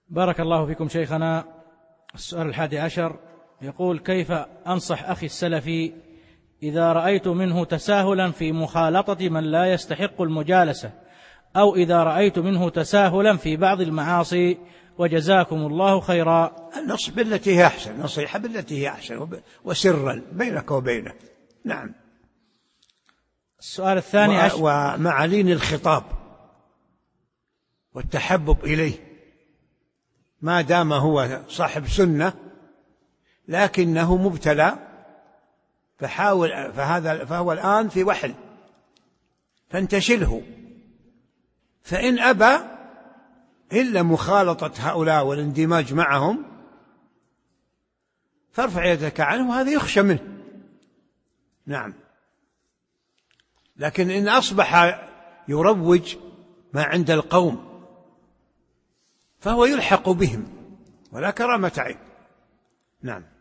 بارك الله فيكم شيخنا. السؤال 11 يقول: كيف أنصح أخي السلفي إذا رأيت منه تساهلا في مخالطة من لا يستحق المجالسة، أو إذا رأيت منه تساهلا في بعض المعاصي، وجزاكم الله خيرا؟ النصح بالتي هي أحسن، نصيحة بالتي هي أحسن وسرا بينك وبينه. نعم. السؤال الثاني عشر، ومع لين الخطاب والتحبب إليه، ما دام هو صاحب سنة لكنه مبتلى، فهو الآن في وحل، فانتشله. فإن أبى إلا مخالطة هؤلاء والاندماج معهم فارفع يدك عنه، وهذا يخشى منه. نعم. لكن إن أصبح يروج ما عند القوم فهو يلحق بهم ولا كرامة عين. نعم.